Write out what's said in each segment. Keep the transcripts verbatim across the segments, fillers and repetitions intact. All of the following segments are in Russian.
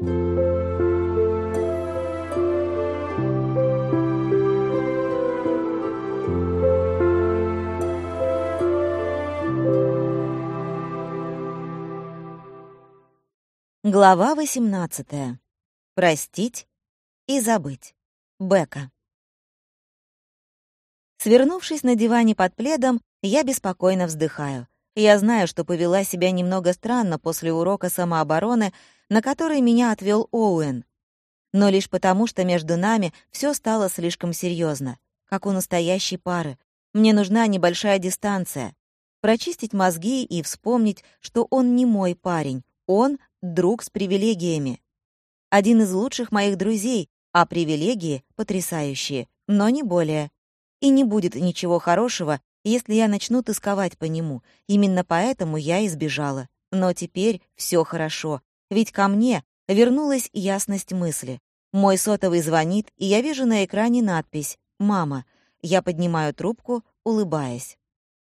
Глава восемнадцатая. Простить и забыть. Бека. Свернувшись на диване под пледом, я беспокойно вздыхаю. Я знаю, что повела себя немного странно после урока самообороны, на который меня отвел Оуэн. Но лишь потому, что между нами все стало слишком серьезно, как у настоящей пары. Мне нужна небольшая дистанция. Прочистить мозги и вспомнить, что он не мой парень. Он — друг с привилегиями. Один из лучших моих друзей, а привилегии потрясающие, но не более. И не будет ничего хорошего, если я начну тосковать по нему. Именно поэтому я избежала. Но теперь все хорошо, ведь ко мне вернулась ясность мысли. Мой сотовый звонит, и я вижу на экране надпись «Мама». Я поднимаю трубку, улыбаясь.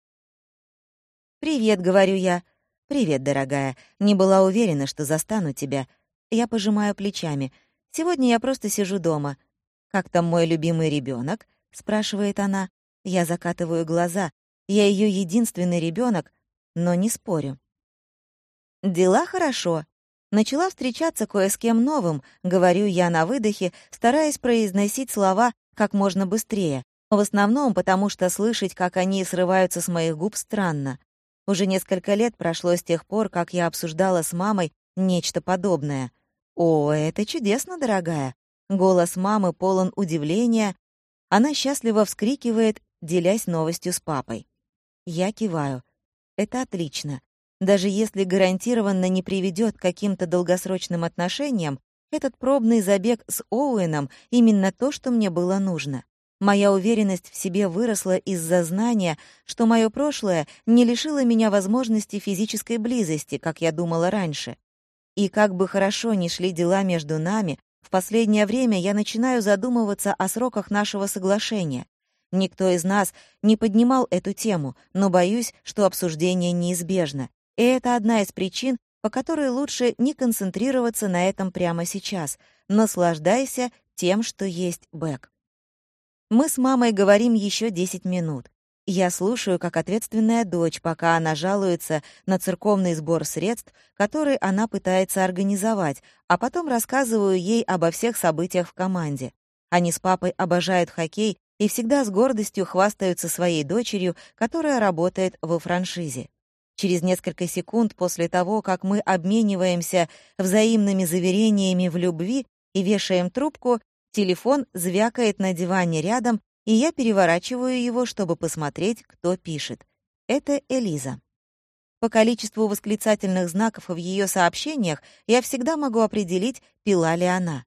«Привет», — говорю я. «Привет, дорогая. Не была уверена, что застану тебя». Я пожимаю плечами. «Сегодня я просто сижу дома». «Как там мой любимый ребенок? Спрашивает она. Я закатываю глаза. Я ее единственный ребенок, но не спорю. «Дела хорошо. Начала встречаться кое с кем новым», — говорю я на выдохе, стараясь произносить слова как можно быстрее. В основном потому, что слышать, как они срываются с моих губ, странно. Уже несколько лет прошло с тех пор, как я обсуждала с мамой нечто подобное. «О, это чудесно, дорогая!» Голос мамы полон удивления. Она счастливо вскрикивает, делясь новостью с папой. Я киваю. Это отлично. Даже если гарантированно не приведет к каким-то долгосрочным отношениям, этот пробный забег с Оуэном — именно то, что мне было нужно. Моя уверенность в себе выросла из-за знания, что мое прошлое не лишило меня возможности физической близости, как я думала раньше. И как бы хорошо ни шли дела между нами, в последнее время я начинаю задумываться о сроках нашего соглашения. Никто из нас не поднимал эту тему, но боюсь, что обсуждение неизбежно. И это одна из причин, по которой лучше не концентрироваться на этом прямо сейчас. Наслаждайся тем, что есть, Бек. Мы с мамой говорим еще десять минут. Я слушаю, как ответственная дочь, пока она жалуется на церковный сбор средств, который она пытается организовать, а потом рассказываю ей обо всех событиях в команде. Они с папой обожают хоккей и всегда с гордостью хвастаются своей дочерью, которая работает во франшизе. Через несколько секунд после того, как мы обмениваемся взаимными заверениями в любви и вешаем трубку, телефон звякает на диване рядом, и я переворачиваю его, чтобы посмотреть, кто пишет. Это Элиза. По количеству восклицательных знаков в ее сообщениях я всегда могу определить, пила ли она.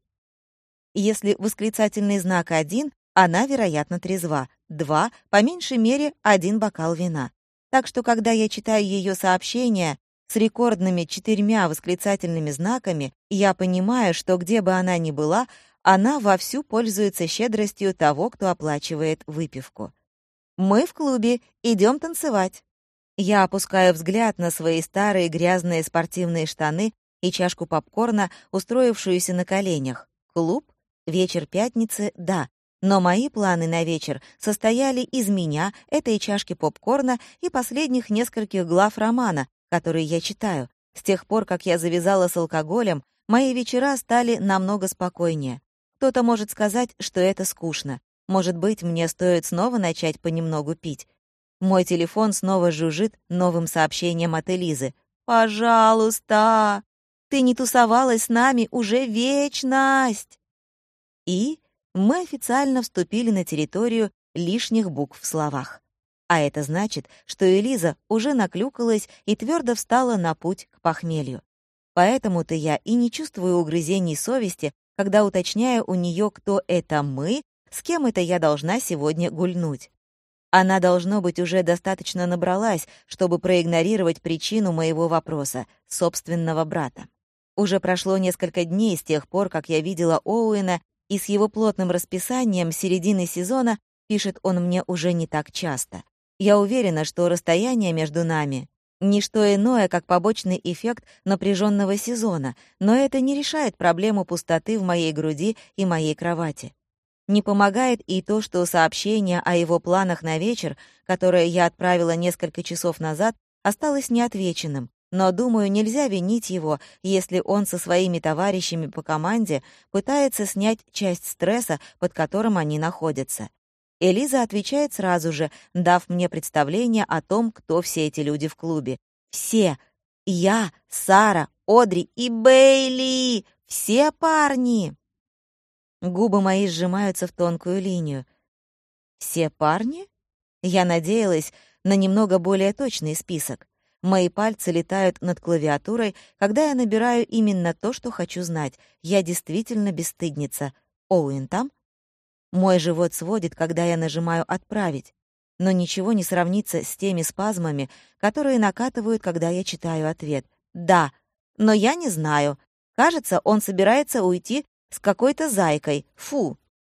Если восклицательный знак один, она, вероятно, трезва. Два, по меньшей мере, один бокал вина. Так что, когда я читаю ее сообщения с рекордными четырьмя восклицательными знаками, я понимаю, что где бы она ни была, она вовсю пользуется щедростью того, кто оплачивает выпивку. «Мы в клубе, идем танцевать». Я опускаю взгляд на свои старые грязные спортивные штаны и чашку попкорна, устроившуюся на коленях. Клуб? Вечер пятницы? Да. Но мои планы на вечер состояли из меня, этой чашки попкорна и последних нескольких глав романа, которые я читаю. С тех пор, как я завязала с алкоголем, мои вечера стали намного спокойнее. Кто-то может сказать, что это скучно. Может быть, мне стоит снова начать понемногу пить. Мой телефон снова жужжит новым сообщением от Элизы. «Пожалуйста! Ты не тусовалась с нами уже вечность!» И мы официально вступили на территорию лишних букв в словах. А это значит, что Элиза уже наклюкалась и твердо встала на путь к похмелью. Поэтому-то я и не чувствую угрызений совести, когда уточняю у нее, кто это мы, с кем это я должна сегодня гульнуть. Она, должно быть, уже достаточно набралась, чтобы проигнорировать причину моего вопроса — собственного брата. Уже прошло несколько дней с тех пор, как я видела Оуэна, и с его плотным расписанием середины сезона пишет он мне уже не так часто. Я уверена, что расстояние между нами Ничто иное, как побочный эффект напряженного сезона, но это не решает проблему пустоты в моей груди и моей кровати. Не помогает и то, что сообщение о его планах на вечер, которое я отправила несколько часов назад, осталось неотвеченным. Но, думаю, нельзя винить его, если он со своими товарищами по команде пытается снять часть стресса, под которым они находятся. Элиза отвечает сразу же, дав мне представление о том, кто все эти люди в клубе. Все. Я, Сара, Одри и Бейли. Все парни. Губы мои сжимаются в тонкую линию. Все парни? Я надеялась на немного более точный список. Мои пальцы летают над клавиатурой, когда я набираю именно то, что хочу знать. Я действительно бесстыдница. Оуэн там? Мой живот сводит, когда я нажимаю «Отправить». Но ничего не сравнится с теми спазмами, которые накатывают, когда я читаю ответ. «Да, но я не знаю. Кажется, он собирается уйти с какой-то зайкой. Фу!»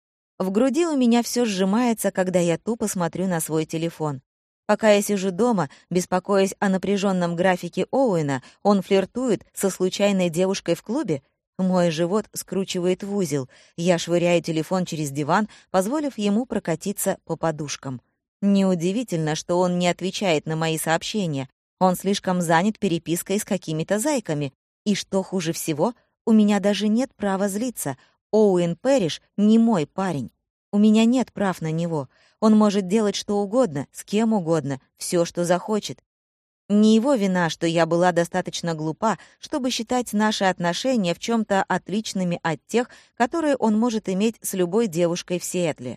В груди у меня все сжимается, когда я тупо смотрю на свой телефон. Пока я сижу дома, беспокоясь о напряженном графике Оуэна, он флиртует со случайной девушкой в клубе. Мой живот скручивает в узел. Я швыряю телефон через диван, позволив ему прокатиться по подушкам. Неудивительно, что он не отвечает на мои сообщения. Он слишком занят перепиской с какими-то зайками. И что хуже всего, у меня даже нет права злиться. Оуэн Пэриш не мой парень. У меня нет прав на него. Он может делать что угодно, с кем угодно, все, что захочет. Не его вина, что я была достаточно глупа, чтобы считать наши отношения в чем-то отличными от тех, которые он может иметь с любой девушкой в Сиэтле.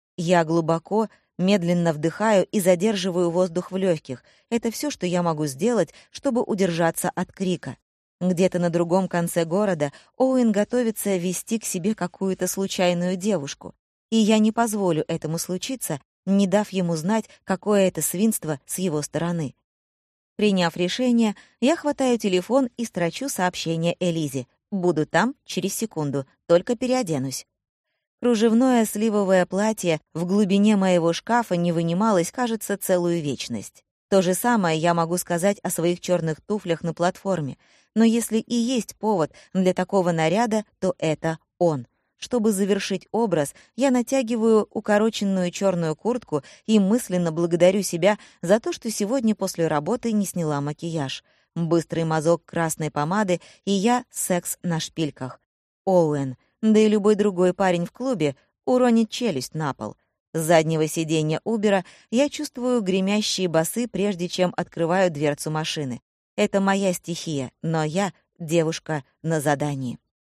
Я глубоко, медленно вдыхаю и задерживаю воздух в легких. Это все, что я могу сделать, чтобы удержаться от крика. Где-то на другом конце города Оуэн готовится вести к себе какую-то случайную девушку. И я не позволю этому случиться, не дав ему знать, какое это свинство с его стороны. Приняв решение, я хватаю телефон и строчу сообщение Элизе. «Буду там через секунду, только переоденусь». Кружевное сливовое платье в глубине моего шкафа не вынималось, кажется, целую вечность. То же самое я могу сказать о своих черных туфлях на платформе. Но если и есть повод для такого наряда, то это он. Чтобы завершить образ, я натягиваю укороченную черную куртку и мысленно благодарю себя за то, что сегодня после работы не сняла макияж. Быстрый мазок красной помады, и я секс на шпильках. Оуэн, да и любой другой парень в клубе, уронит челюсть на пол. С заднего сиденья Убера я чувствую гремящие басы, прежде чем открываю дверцу машины. Это моя стихия, но я девушка на задании.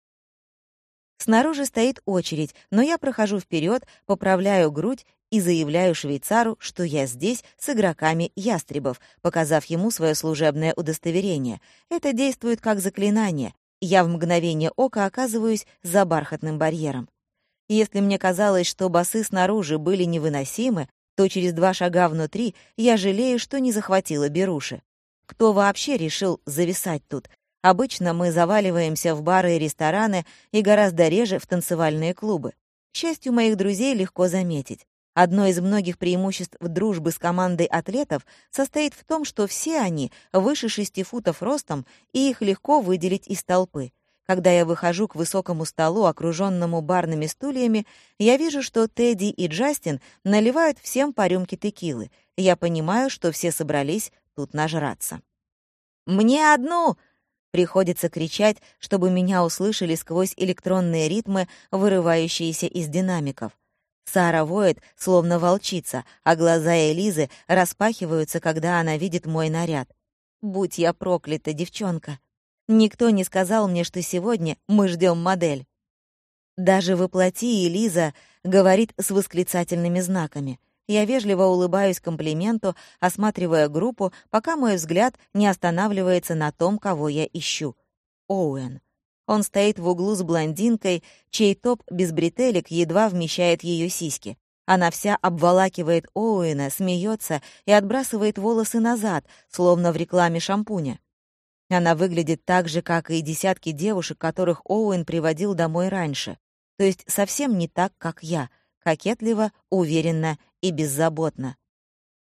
Снаружи стоит очередь, но я прохожу вперед, поправляю грудь и заявляю швейцару, что я здесь с игроками ястребов, показав ему свое служебное удостоверение. Это действует как заклинание. Я в мгновение ока оказываюсь за бархатным барьером. Если мне казалось, что басы снаружи были невыносимы, то через два шага внутри я жалею, что не захватила беруши. Кто вообще решил зависать тут? Обычно мы заваливаемся в бары и рестораны и гораздо реже в танцевальные клубы. К счастью, моих друзей легко заметить. Одно из многих преимуществ дружбы с командой атлетов состоит в том, что все они выше шести футов ростом, и их легко выделить из толпы. Когда я выхожу к высокому столу, окруженному барными стульями, я вижу, что Тедди и Джастин наливают всем по рюмке текилы. Я понимаю, что все собрались тут нажраться. «Мне одну!» Приходится кричать, чтобы меня услышали сквозь электронные ритмы, вырывающиеся из динамиков. Сара воет, словно волчица, а глаза Элизы распахиваются, когда она видит мой наряд. Будь я проклята, девчонка. Никто не сказал мне, что сегодня мы ждем модель. Даже воплоти Элиза говорит с восклицательными знаками. Я вежливо улыбаюсь комплименту, осматривая группу, пока мой взгляд не останавливается на том, кого я ищу. Оуэн. Он стоит в углу с блондинкой, чей топ без бретелек едва вмещает ее сиськи. Она вся обволакивает Оуэна, смеется и отбрасывает волосы назад, словно в рекламе шампуня. Она выглядит так же, как и десятки девушек, которых Оуэн приводил домой раньше. То есть совсем не так, как я, кокетливо, уверенно и беззаботно.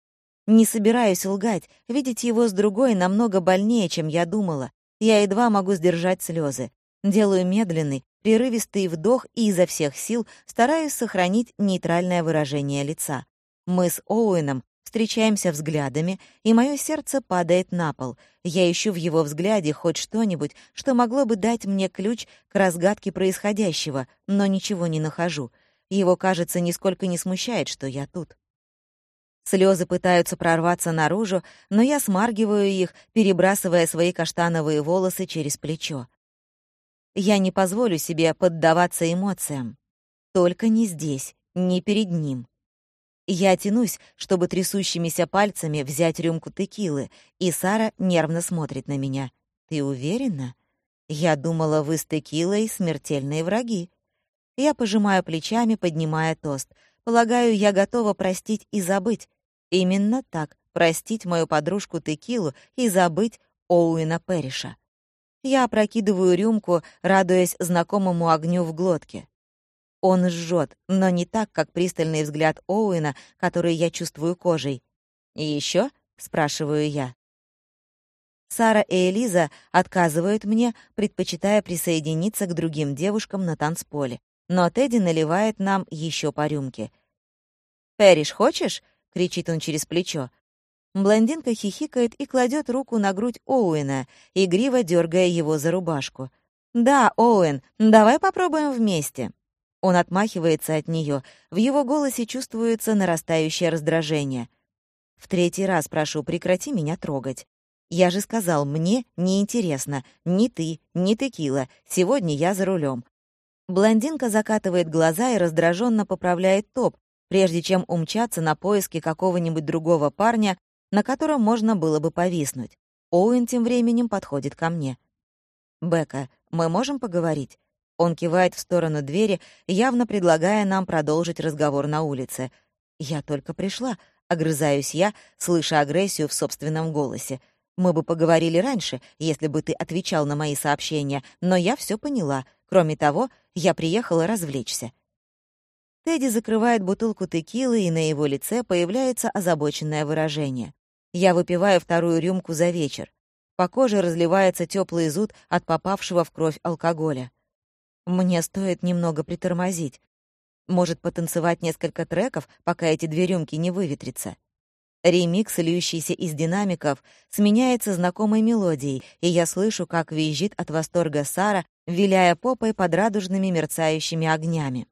Не собираюсь лгать, видеть его с другой намного больнее, чем я думала. Я едва могу сдержать слезы. Делаю медленный, прерывистый вдох и изо всех сил стараюсь сохранить нейтральное выражение лица. Мы с Оуэном встречаемся взглядами, и мое сердце падает на пол. Я ищу в его взгляде хоть что-нибудь, что могло бы дать мне ключ к разгадке происходящего, но ничего не нахожу. Его, кажется, нисколько не смущает, что я тут. Слезы пытаются прорваться наружу, но я смаргиваю их, перебрасывая свои каштановые волосы через плечо. Я не позволю себе поддаваться эмоциям. Только не здесь, не перед ним. Я тянусь, чтобы трясущимися пальцами взять рюмку текилы, и Сара нервно смотрит на меня. «Ты уверена? Я думала, вы с текилой смертельные враги». Я пожимаю плечами, поднимая тост. Полагаю, я готова простить и забыть. Именно так, простить мою подружку текилу и забыть Оуэна Перриша. Я опрокидываю рюмку, радуясь знакомому огню в глотке. Он жжет, но не так, как пристальный взгляд Оуэна, который я чувствую кожей. «И еще?» — спрашиваю я. Сара и Элиза отказывают мне, предпочитая присоединиться к другим девушкам на танцполе. Но Тедди наливает нам еще по рюмке. «Перриш, хочешь?» — кричит он через плечо. Блондинка хихикает и кладет руку на грудь Оуэна, игриво дергая его за рубашку. «Да, Оуэн, давай попробуем вместе». Он отмахивается от нее. В его голосе чувствуется нарастающее раздражение. «В третий раз прошу, прекрати меня трогать. Я же сказал, мне неинтересно. Ни ты, ни текила. Сегодня я за рулем». Блондинка закатывает глаза и раздраженно поправляет топ, прежде чем умчаться на поиски какого-нибудь другого парня, на котором можно было бы повиснуть. Оуэн тем временем подходит ко мне. «Бекка, мы можем поговорить?» Он кивает в сторону двери, явно предлагая нам продолжить разговор на улице. «Я только пришла», — огрызаюсь я, слыша агрессию в собственном голосе. «Мы бы поговорили раньше, если бы ты отвечал на мои сообщения, но я все поняла. Кроме того, я приехала развлечься». Тедди закрывает бутылку текилы, и на его лице появляется озабоченное выражение. Я выпиваю вторую рюмку за вечер. По коже разливается теплый зуд от попавшего в кровь алкоголя. Мне стоит немного притормозить. Может, потанцевать несколько треков, пока эти две рюмки не выветрятся. Ремикс, льющийся из динамиков, сменяется знакомой мелодией, и я слышу, как визжит от восторга Сара, виляя попой под радужными мерцающими огнями.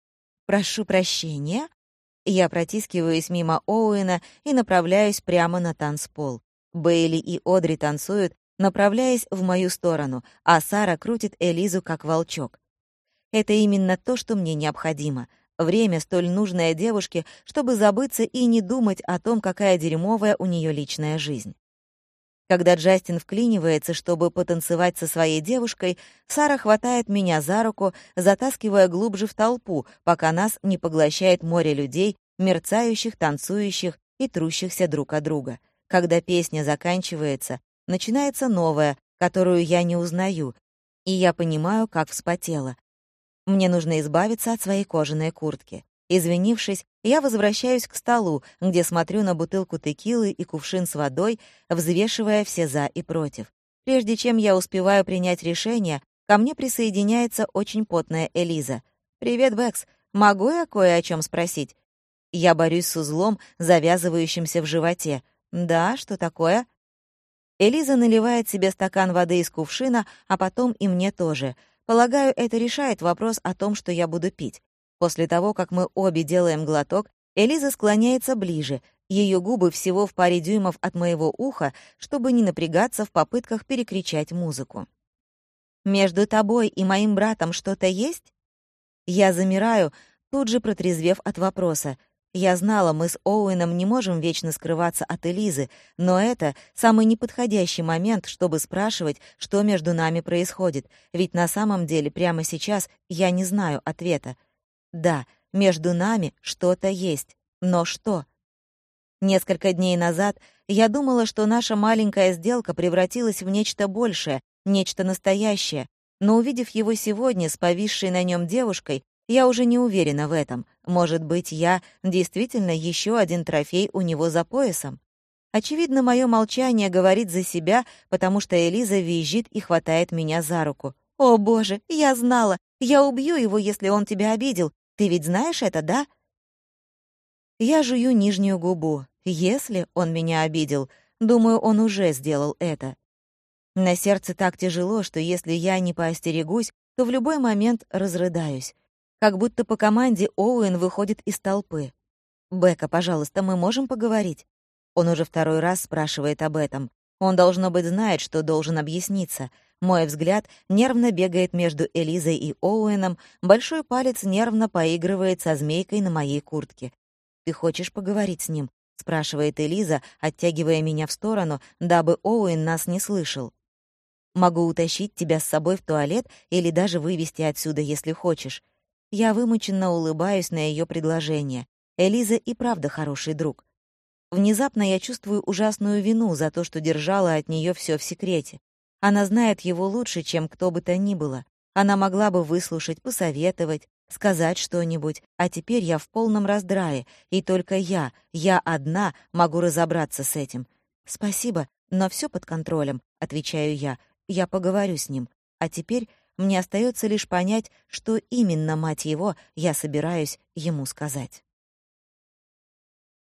«Прошу прощения». Я протискиваюсь мимо Оуэна и направляюсь прямо на танцпол. Бейли и Одри танцуют, направляясь в мою сторону, а Сара крутит Элизу как волчок. Это именно то, что мне необходимо. Время, столь нужное девушке, чтобы забыться и не думать о том, какая дерьмовая у нее личная жизнь. Когда Джастин вклинивается, чтобы потанцевать со своей девушкой, Сара хватает меня за руку, затаскивая глубже в толпу, пока нас не поглощает море людей, мерцающих, танцующих и трущихся друг от друга. Когда песня заканчивается, начинается новая, которую я не узнаю, и я понимаю, как вспотела. Мне нужно избавиться от своей кожаной куртки. Извинившись, я возвращаюсь к столу, где смотрю на бутылку текилы и кувшин с водой, взвешивая все «за» и «против». Прежде чем я успеваю принять решение, ко мне присоединяется очень потная Элиза. «Привет, Бэкс. Могу я кое о чем спросить?» Я борюсь с узлом, завязывающимся в животе. «Да, что такое?» Элиза наливает себе стакан воды из кувшина, а потом и мне тоже. Полагаю, это решает вопрос о том, что я буду пить. После того, как мы обе делаем глоток, Элиза склоняется ближе, ее губы всего в паре дюймов от моего уха, чтобы не напрягаться в попытках перекричать музыку. «Между тобой и моим братом что-то есть?» Я замираю, тут же протрезвев от вопроса. Я знала, мы с Оуэном не можем вечно скрываться от Элизы, но это самый неподходящий момент, чтобы спрашивать, что между нами происходит, ведь на самом деле прямо сейчас я не знаю ответа. Да, между нами что-то есть, но что? Несколько дней назад я думала, что наша маленькая сделка превратилась в нечто большее, нечто настоящее, но увидев его сегодня с повисшей на нем девушкой, я уже не уверена в этом. Может быть, я действительно еще один трофей у него за поясом? Очевидно, мое молчание говорит за себя, потому что Элиза визжит и хватает меня за руку. «О, боже, я знала! Я убью его, если он тебя обидел. Ты ведь знаешь это, да?» Я жую нижнюю губу. Если он меня обидел, думаю, он уже сделал это. На сердце так тяжело, что если я не поостерегусь, то в любой момент разрыдаюсь. Как будто по команде Оуэн выходит из толпы. «Бекка, пожалуйста, мы можем поговорить?» Он уже второй раз спрашивает об этом. Он, должно быть, знает, что должен объясниться. Мой взгляд нервно бегает между Элизой и Оуэном, большой палец нервно поигрывает со змейкой на моей куртке. «Ты хочешь поговорить с ним?» — спрашивает Элиза, оттягивая меня в сторону, дабы Оуэн нас не слышал. «Могу утащить тебя с собой в туалет или даже вывести отсюда, если хочешь». Я вымученно улыбаюсь на ее предложение. Элиза и правда хороший друг. Внезапно я чувствую ужасную вину за то, что держала от нее все в секрете. Она знает его лучше, чем кто бы то ни было. Она могла бы выслушать, посоветовать, сказать что-нибудь, а теперь я в полном раздрае, и только я, я одна могу разобраться с этим. «Спасибо, но все под контролем», — отвечаю я. «Я поговорю с ним. А теперь мне остается лишь понять, что именно, мать его, я собираюсь ему сказать».